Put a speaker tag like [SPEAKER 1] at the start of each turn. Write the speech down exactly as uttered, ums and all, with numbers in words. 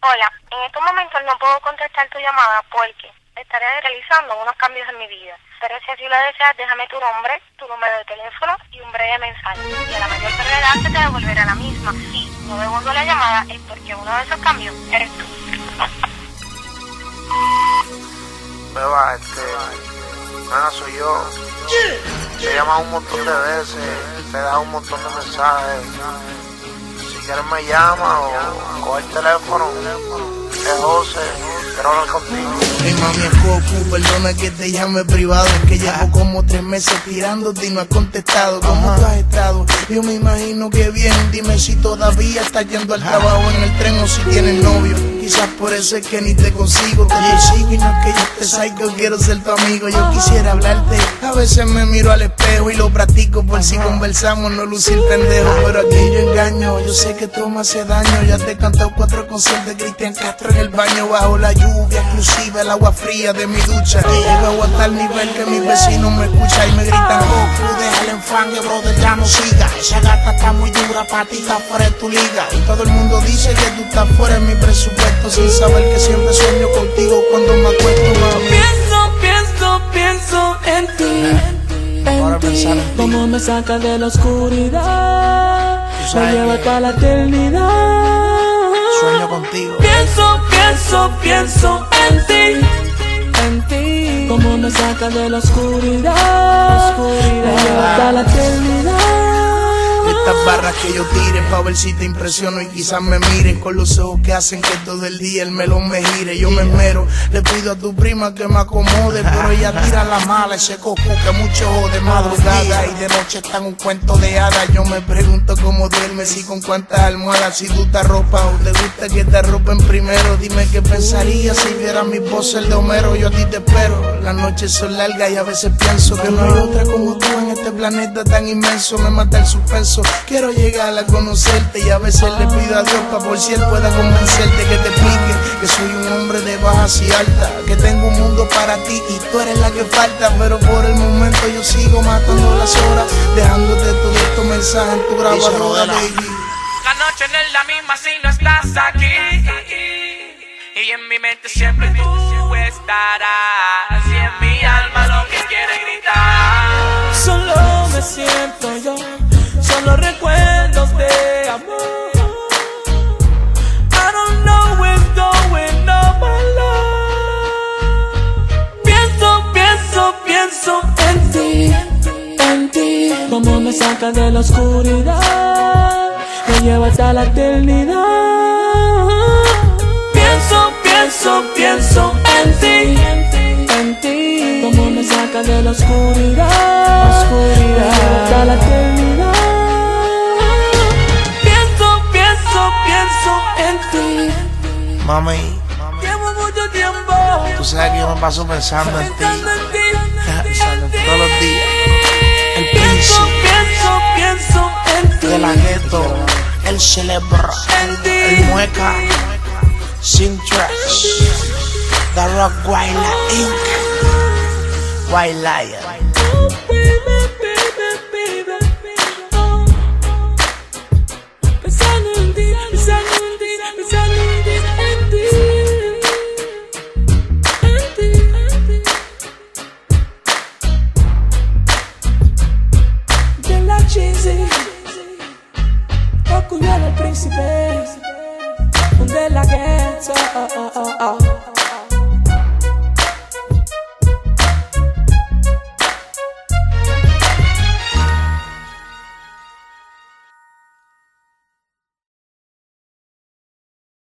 [SPEAKER 1] Hola, en estos momentos no puedo contestar tu llamada porque estaré realizando unos cambios en mi vida. Pero si así lo deseas, déjame tu nombre, tu número de teléfono y un breve mensaje. Y a la mayor brevedad se te devolverá la misma. Si no devuelvo la llamada es porque uno de esos cambios eres tú.
[SPEAKER 2] Beba, este... Nada, soy yo. Te he llamado un montón de veces, te he dado un montón de mensajes. Si quieres me llama o coge el teléfono. Es José, quiero hablar contigo.
[SPEAKER 3] Hey mami, es Goku, perdona que te llame privado. Es que llevo como tres meses tirándote y no has contestado. ¿Cómo tú has estado? Yo me imagino que bien. Dime si todavía estás yendo al trabajo en el tren o si tienes novio. Quizás por eso es que ni te consigo. Que te sigo y no es que yo te psycho, quiero ser tu amigo. Yo quisiera hablarte, a veces me miro al espejo y lo practico por si conversamos, no lucir pendejo. Pero aquí yo engaño, yo sé que tú me haces daño. Ya te he cantado cuatro conciertos de Cristian Castro en el baño bajo la lluvia, inclusive el agua fría de mi ducha. Llego hasta el nivel que mis vecinos me escuchan y me gritan: Goku, déjale enfangue, brother, ya no siga. Esa gata está muy dura, pa' ti está fuera de tu liga. Y todo el mundo dice que tú estás fuera de mi presupuesto, sin saber que siempre sueño contigo cuando me acuesto, mami.
[SPEAKER 4] Pienso, pienso, pienso en ti, en ti. Como me saca de la oscuridad, me lleva hasta la eternidad.
[SPEAKER 3] Sueño contigo.
[SPEAKER 4] Pienso, pienso, pienso en ti, en ti. Como me saca de la oscuridad, me lleva hasta la eternidad.
[SPEAKER 3] Estas barras que yo tire pa' ver si te impresiono y quizás me miren con los ojos que hacen que todo el día el melón me gire. Yo me esmero, le pido a tu prima que me acomode, pero ella tira la mala, ese coco que mucho jode. Madrugada y de noche está en un cuento de hadas. Yo me pregunto cómo duermes y con cuántas almohadas. Si tú te arropas o te gusta que te arropen primero, dime qué pensarías si vieras mi pose de Homero. Yo a ti te espero, las noches son largas y a veces pienso que no hay otra como tú en este planeta tan inmenso. Me mata el suspenso. Quiero llegar a conocerte y a veces le pido a Dios pa' por si él pueda convencerte, que te explique que soy un hombre de bajas y altas, que tengo un mundo para ti y tú eres la que falta. Pero por el momento yo sigo matando las horas, dejándote todos estos mensajes en tu grabadora, baby.
[SPEAKER 4] La noche no es la misma si no estás aquí, y en mi mente siempre tú estarás, y en mi alma lo que quiere gritar. Solo me siento yo, son los recuerdos de amor. I don't know what's going on, my love. Pienso, pienso, pienso en ti, en ti. Como me saca de la oscuridad, me lleva hasta la eternidad. Pienso, pienso, pienso en ti, en ti. Como me saca de la oscuridad, oscuridad, me lleva hasta la eternidad.
[SPEAKER 3] Mami,
[SPEAKER 4] Llevo mucho tiempo,
[SPEAKER 3] tú sabes que yo me paso pensando en ti,
[SPEAKER 4] pensando en ti,
[SPEAKER 3] todos los días. El
[SPEAKER 4] pienso,
[SPEAKER 3] príncipe
[SPEAKER 4] pienso, pienso en ti,
[SPEAKER 3] de la gueto, el celebro,
[SPEAKER 4] en ti,
[SPEAKER 3] el mueca, sin tracks, The Rock Guayla Incorporated, White Lion.
[SPEAKER 4] pensando en ti, pensando en ti, pensando en ti, en ti, en ti, en ti. De la cheesy, Goku y el príncipe, de la ghetto, oh, oh, oh, oh.